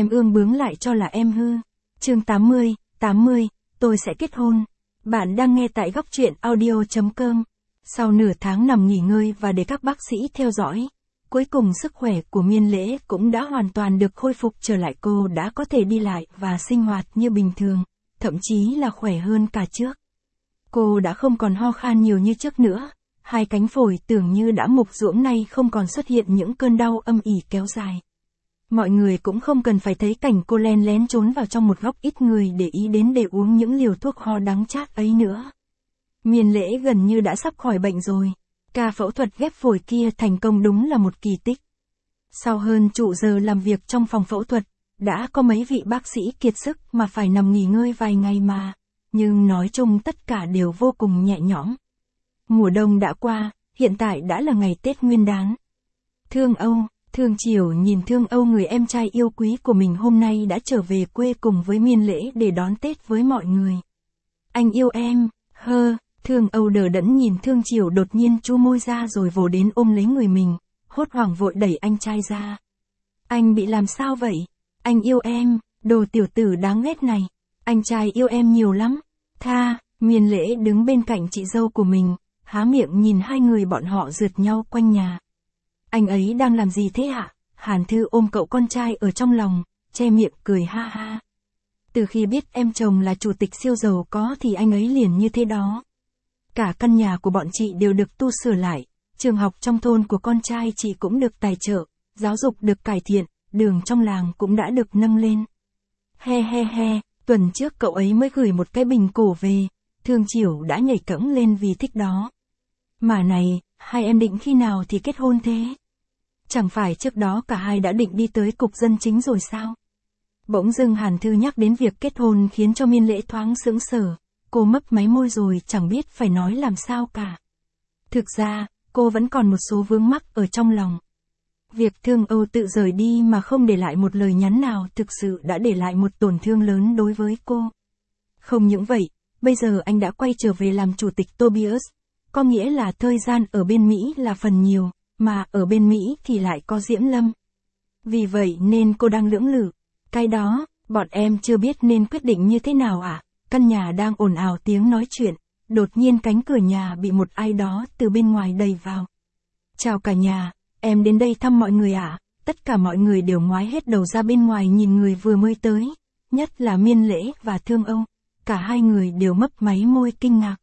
em ương bướng lại cho là em hư. Chương 80, tôi sẽ kết hôn. Bạn đang nghe tại góc truyện audio.com. Sau nửa tháng nằm nghỉ ngơi và để các bác sĩ theo dõi, cuối cùng sức khỏe của Miên Lễ cũng đã hoàn toàn được khôi phục trở lại, cô đã có thể đi lại và sinh hoạt như bình thường, thậm chí là khỏe hơn cả trước. Cô đã không còn ho khan nhiều như trước nữa, hai cánh phổi tưởng như đã mục ruỗng nay không còn xuất hiện những cơn đau âm ỉ kéo dài. Mọi người cũng không cần phải thấy cảnh cô len lén trốn vào trong một góc ít người để ý đến để uống những liều thuốc ho đắng chát ấy nữa. Miên Lễ gần như đã sắp khỏi bệnh rồi. Ca phẫu thuật ghép phổi kia thành công đúng là một kỳ tích. Sau hơn trụ giờ làm việc trong phòng phẫu thuật, đã có mấy vị bác sĩ kiệt sức mà phải nằm nghỉ ngơi vài ngày mà, nhưng nói chung tất cả đều vô cùng nhẹ nhõm. Mùa đông đã qua, hiện tại đã là ngày Tết Nguyên đán. Thương Chiểu nhìn Thương Âu, người em trai yêu quý của mình hôm nay đã trở về quê cùng với Miên Lễ để đón Tết với mọi người. Anh yêu em, Thương Âu đờ đẫn nhìn Thương Chiểu đột nhiên chu môi ra rồi vồ đến ôm lấy người mình, hốt hoảng vội đẩy anh trai ra. Anh bị làm sao vậy? Anh yêu em, đồ tiểu tử đáng ghét này. Anh trai yêu em nhiều lắm. Miên Lễ đứng bên cạnh chị dâu của mình, há miệng nhìn hai người bọn họ rượt nhau quanh nhà. Anh ấy đang làm gì thế ạ? Hàn Thư ôm cậu con trai ở trong lòng, che miệng cười ha ha. Từ khi biết em chồng là chủ tịch siêu giàu có thì anh ấy liền như thế đó. Cả căn nhà của bọn chị đều được tu sửa lại, trường học trong thôn của con trai chị cũng được tài trợ, giáo dục được cải thiện, đường trong làng cũng đã được nâng lên. Tuần trước cậu ấy mới gửi một cái bình cổ về, Thương Chiểu đã nhảy cẫng lên vì thích đó. Mà này, hai em định khi nào thì kết hôn thế? Chẳng phải trước đó cả hai đã định đi tới cục dân chính rồi sao? Bỗng dưng Hàn Thư nhắc đến việc kết hôn khiến cho Miên Lễ thoáng sững sờ, cô mấp máy môi rồi chẳng biết phải nói làm sao cả. Thực ra, cô vẫn còn một số vướng mắc ở trong lòng. Việc Thương Âu tự rời đi mà không để lại một lời nhắn nào thực sự đã để lại một tổn thương lớn đối với cô. Không những vậy, bây giờ anh đã quay trở về làm chủ tịch Tobias, có nghĩa là thời gian ở bên Mỹ là phần nhiều, mà ở bên Mỹ thì lại có Diễm Lâm. Vì vậy nên cô đang lưỡng lự. Cái đó, bọn em chưa biết nên quyết định như thế nào ạ? Căn nhà đang ồn ào tiếng nói chuyện, đột nhiên cánh cửa nhà bị một ai đó từ bên ngoài đẩy vào. Chào cả nhà, em đến đây thăm mọi người ạ. Tất cả mọi người đều ngoái hết đầu ra bên ngoài nhìn người vừa mới tới, nhất là Miên Lễ và Thương Âu. Cả hai người đều mấp máy môi kinh ngạc.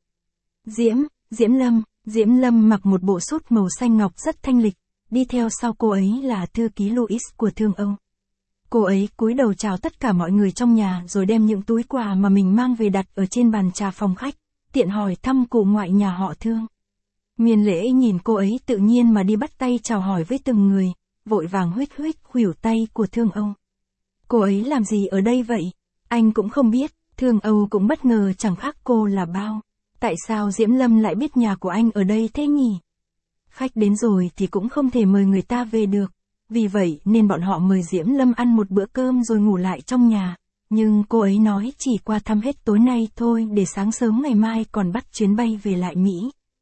Diễm Lâm mặc một bộ sút màu xanh ngọc rất thanh lịch, đi theo sau cô ấy là thư ký Louis của Thương Âu. Cô ấy cúi đầu chào tất cả mọi người trong nhà rồi đem những túi quà mà mình mang về đặt ở trên bàn trà phòng khách, tiện hỏi thăm cụ ngoại nhà họ Thương. Miên Lễ nhìn cô ấy tự nhiên mà đi bắt tay chào hỏi với từng người, vội vàng huých khuỷu tay của Thương Âu. Cô ấy làm gì ở đây vậy? Anh cũng không biết, Thương Âu cũng bất ngờ chẳng khác cô là bao. Tại sao Diễm Lâm lại biết nhà của anh ở đây thế nhỉ? Khách đến rồi thì cũng không thể mời người ta về được. Vì vậy nên bọn họ mời Diễm Lâm ăn một bữa cơm rồi ngủ lại trong nhà. Nhưng cô ấy nói chỉ qua thăm hết tối nay thôi để sáng sớm ngày mai còn bắt chuyến bay về lại Mỹ.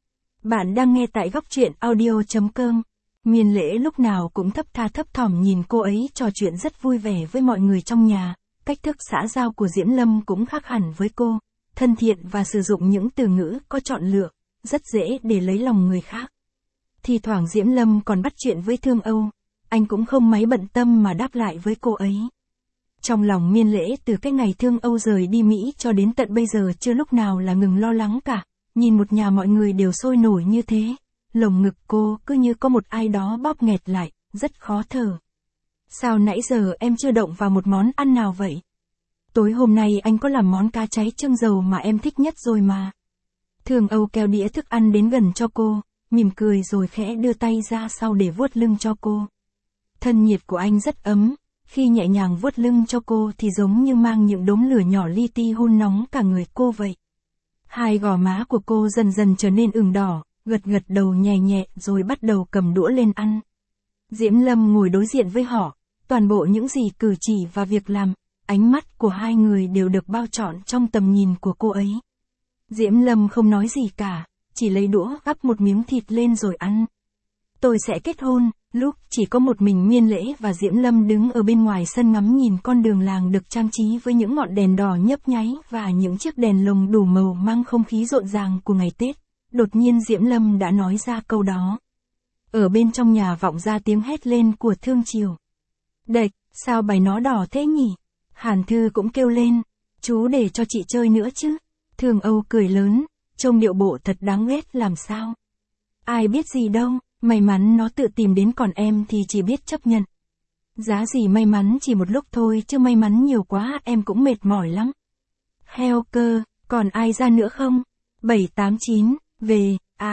Bạn đang nghe tại góc truyện audio.com. Miên Lễ lúc nào cũng thấp thỏm nhìn cô ấy trò chuyện rất vui vẻ với mọi người trong nhà. Cách thức xã giao của Diễm Lâm cũng khác hẳn với cô. Thân thiện và sử dụng những từ ngữ có chọn lựa, rất dễ để lấy lòng người khác. Thì thoảng Diễm Lâm còn bắt chuyện với Thương Âu, anh cũng không mấy bận tâm mà đáp lại với cô ấy. Trong lòng Miên Lễ từ cái ngày Thương Âu rời đi Mỹ cho đến tận bây giờ chưa lúc nào là ngừng lo lắng cả, nhìn một nhà mọi người đều sôi nổi như thế, lồng ngực cô cứ như có một ai đó bóp nghẹt lại, rất khó thở. Sao nãy giờ em chưa động vào một món ăn nào vậy? Tối hôm nay anh có làm món cá cháy chưng dầu mà em thích nhất rồi mà. Thương Âu kéo đĩa thức ăn đến gần cho cô, mỉm cười rồi khẽ đưa tay ra sau để vuốt lưng cho cô. Thân nhiệt của anh rất ấm, khi nhẹ nhàng vuốt lưng cho cô thì giống như mang những đốm lửa nhỏ li ti hun nóng cả người cô vậy. Hai gò má của cô dần dần trở nên ửng đỏ, gật đầu nhẹ rồi bắt đầu cầm đũa lên ăn. Diễm Lâm ngồi đối diện với họ, toàn bộ những gì cử chỉ và việc làm, ánh mắt của hai người đều được bao trọn trong tầm nhìn của cô ấy. Diễm Lâm không nói gì cả, chỉ lấy đũa gắp một miếng thịt lên rồi ăn. Tôi sẽ kết hôn, Lúc chỉ có một mình Miên Lễ và Diễm Lâm đứng ở bên ngoài sân ngắm nhìn con đường làng được trang trí với những ngọn đèn đỏ nhấp nháy và những chiếc đèn lồng đủ màu mang không khí rộn ràng của ngày Tết, đột nhiên Diễm Lâm đã nói ra câu đó. Ở bên trong nhà vọng ra tiếng hét lên của Thương Triều. Đệch, sao bài nó đỏ thế nhỉ? Hàn Thư cũng kêu lên, chú để cho chị chơi nữa chứ. Thường Âu cười lớn, trông điệu bộ thật đáng ghét làm sao. Ai biết gì đâu, may mắn nó tự tìm đến còn em thì chỉ biết chấp nhận. Giá gì may mắn chỉ một lúc thôi chứ may mắn nhiều quá em cũng mệt mỏi lắm. Heo cơ, còn ai ra nữa không? 789, về,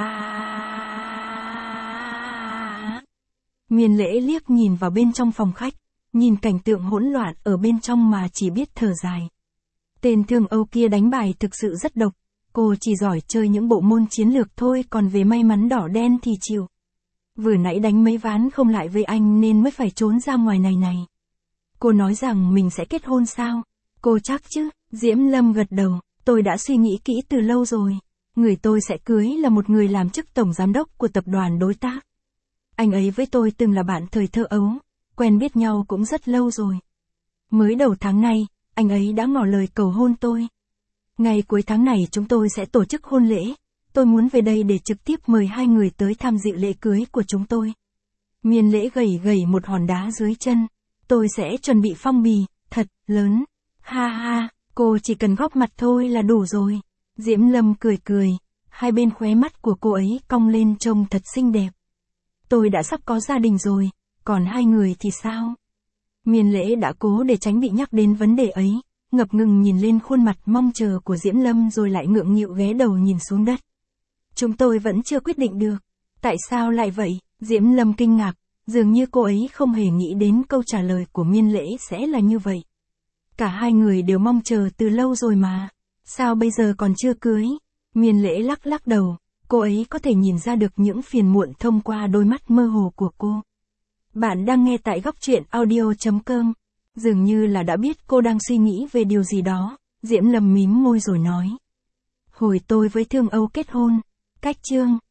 Miên Lễ liếc nhìn vào bên trong phòng khách, nhìn cảnh tượng hỗn loạn ở bên trong mà chỉ biết thở dài. Tên Thương Âu kia đánh bài thực sự rất độc, cô chỉ giỏi chơi những bộ môn chiến lược thôi còn về may mắn đỏ đen thì chịu. Vừa nãy đánh mấy ván không lại với anh nên mới phải trốn ra ngoài này. Cô nói rằng mình sẽ kết hôn sao? Cô chắc chứ? Diễm Lâm gật đầu, tôi đã suy nghĩ kỹ từ lâu rồi. Người tôi sẽ cưới là một người làm chức tổng giám đốc của tập đoàn đối tác. Anh ấy với tôi từng là bạn thời thơ ấu, quen biết nhau cũng rất lâu rồi. Mới đầu tháng này, anh ấy đã ngỏ lời cầu hôn tôi. Ngày cuối tháng này chúng tôi sẽ tổ chức hôn lễ. Tôi muốn về đây để trực tiếp mời hai người tới tham dự lễ cưới của chúng tôi. Miên Lễ gẩy một hòn đá dưới chân. Tôi sẽ chuẩn bị phong bì, thật lớn. Ha ha, cô chỉ cần góp mặt thôi là đủ rồi. Diễm Lâm cười, hai bên khóe mắt của cô ấy cong lên trông thật xinh đẹp. Tôi đã sắp có gia đình rồi, còn hai người thì sao? Miên Lễ đã cố để tránh bị nhắc đến vấn đề ấy, ngập ngừng nhìn lên khuôn mặt mong chờ của Diễm Lâm rồi lại ngượng nghịu ghé đầu nhìn xuống đất. Chúng tôi vẫn chưa quyết định được. Tại sao lại vậy? Diễm Lâm kinh ngạc, dường như cô ấy không hề nghĩ đến câu trả lời của Miên Lễ sẽ là như vậy. Cả hai người đều mong chờ từ lâu rồi mà. Sao bây giờ còn chưa cưới? Miên Lễ lắc đầu, cô ấy có thể nhìn ra được những phiền muộn thông qua đôi mắt mơ hồ của cô. Bạn đang nghe tại góc truyện audio.com. Dường như là đã biết cô đang suy nghĩ về điều gì đó, Diễm Lâm mím môi rồi nói. Hồi tôi với Thương Âu kết hôn, cách chương